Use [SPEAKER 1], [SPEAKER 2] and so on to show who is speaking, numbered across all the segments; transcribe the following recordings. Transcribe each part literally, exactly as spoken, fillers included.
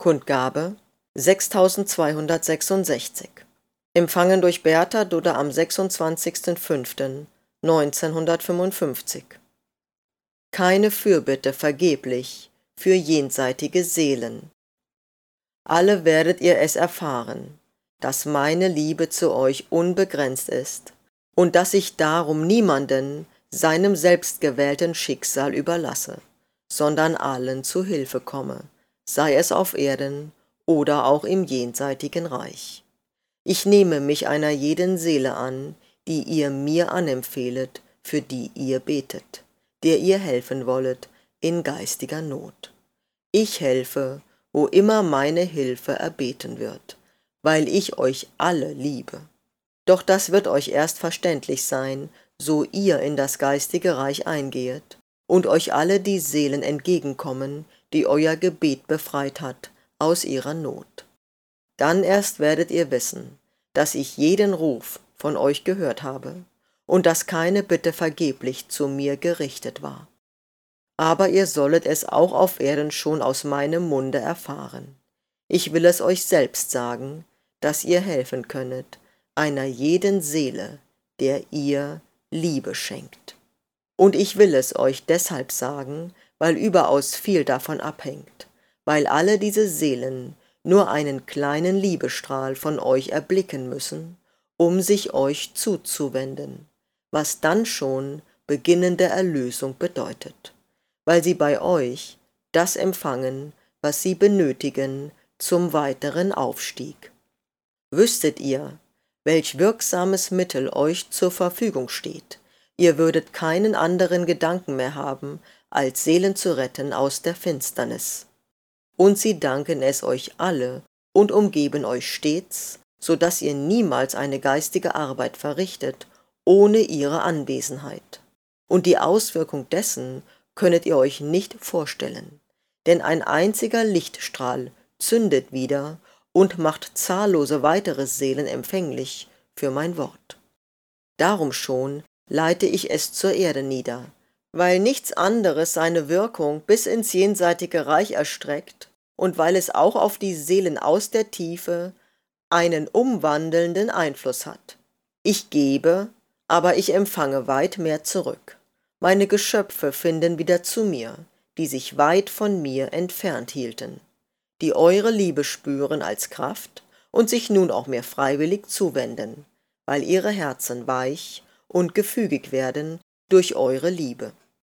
[SPEAKER 1] Kundgabe sechstausendzweihundertsechsundsechzig. Empfangen durch Bertha Dudde am sechsundzwanzigsten fünften neunzehnhundertfünfundfünfzig. Keine Fürbitte vergeblich für jenseitige Seelen. Alle werdet ihr es erfahren, dass meine Liebe zu euch unbegrenzt ist und dass ich darum niemanden seinem selbstgewählten Schicksal überlasse, sondern allen zu Hilfe komme, sei es auf Erden oder auch im jenseitigen Reich. Ich nehme mich einer jeden Seele an, die ihr mir anempfehlet, für die ihr betet, der ihr helfen wollet in geistiger Not. Ich helfe, wo immer meine Hilfe erbeten wird, weil ich euch alle liebe. Doch das wird euch erst verständlich sein, so ihr in das geistige Reich eingehet und euch alle die Seelen entgegenkommen, die euer Gebet befreit hat aus ihrer Not. Dann erst werdet ihr wissen, dass ich jeden Ruf von euch gehört habe und dass keine Bitte vergeblich zu mir gerichtet war. Aber ihr sollet es auch auf Erden schon aus meinem Munde erfahren. Ich will es euch selbst sagen, dass ihr helfen könnet, einer jeden Seele, der ihr Liebe schenkt. Und ich will es euch deshalb sagen, weil überaus viel davon abhängt, weil alle diese Seelen nur einen kleinen Liebestrahl von euch erblicken müssen, um sich euch zuzuwenden, was dann schon beginnende Erlösung bedeutet, weil sie bei euch das empfangen, was sie benötigen zum weiteren Aufstieg. Wüsstet ihr, welch wirksames Mittel euch zur Verfügung steht, ihr würdet keinen anderen Gedanken mehr haben, als Seelen zu retten aus der Finsternis. Und sie danken es euch alle und umgeben euch stets, so dass ihr niemals eine geistige Arbeit verrichtet, ohne ihre Anwesenheit. Und die Auswirkung dessen könnet ihr euch nicht vorstellen, denn ein einziger Lichtstrahl zündet wieder und macht zahllose weitere Seelen empfänglich für mein Wort. Darum schon leite ich es zur Erde nieder, weil nichts anderes seine Wirkung bis ins jenseitige Reich erstreckt und weil es auch auf die Seelen aus der Tiefe einen umwandelnden Einfluss hat. Ich gebe, aber ich empfange weit mehr zurück. Meine Geschöpfe finden wieder zu mir, die sich weit von mir entfernt hielten, die eure Liebe spüren als Kraft und sich nun auch mir freiwillig zuwenden, weil ihre Herzen weich und gefügig werden durch eure Liebe.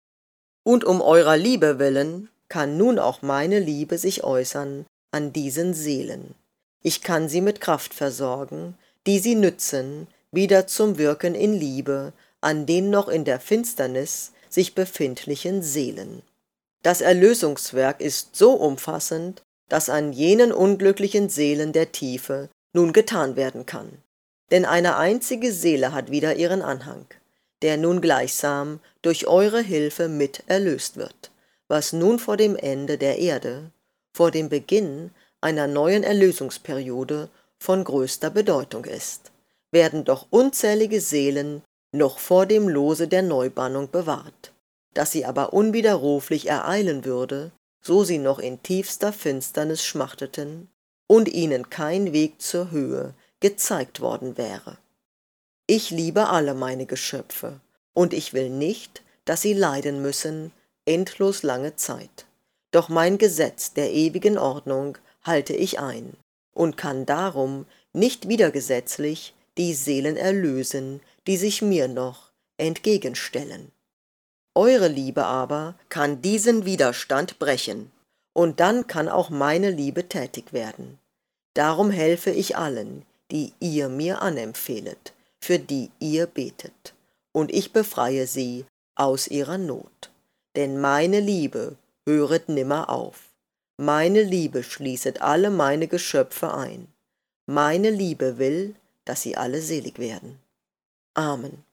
[SPEAKER 1] Und um eurer Liebe willen kann nun auch meine Liebe sich äußern an diesen Seelen. Ich kann sie mit Kraft versorgen, die sie nützen, wieder zum Wirken in Liebe an den noch in der Finsternis sich befindlichen Seelen. Das Erlösungswerk ist so umfassend, dass an jenen unglücklichen Seelen der Tiefe nun getan werden kann. Denn eine einzige Seele hat wieder ihren Anhang, der nun gleichsam durch eure Hilfe mit erlöst wird, was nun vor dem Ende der Erde, vor dem Beginn einer neuen Erlösungsperiode von größter Bedeutung ist, werden doch unzählige Seelen noch vor dem Lose der Neubannung bewahrt, dass sie aber unwiderruflich ereilen würde, so sie noch in tiefster Finsternis schmachteten und ihnen kein Weg zur Höhe gezeigt worden wäre. Ich liebe alle meine Geschöpfe, und ich will nicht, dass sie leiden müssen, endlos lange Zeit. Doch mein Gesetz der ewigen Ordnung halte ich ein und kann darum nicht widergesetzlich die Seelen erlösen, die sich mir noch entgegenstellen. Eure Liebe aber kann diesen Widerstand brechen, und dann kann auch meine Liebe tätig werden. Darum helfe ich allen, die ihr mir anempfehlet, für die ihr betet, und ich befreie sie aus ihrer Not. Denn meine Liebe höret nimmer auf. Meine Liebe schließet alle meine Geschöpfe ein. Meine Liebe will, dass sie alle selig werden. Amen.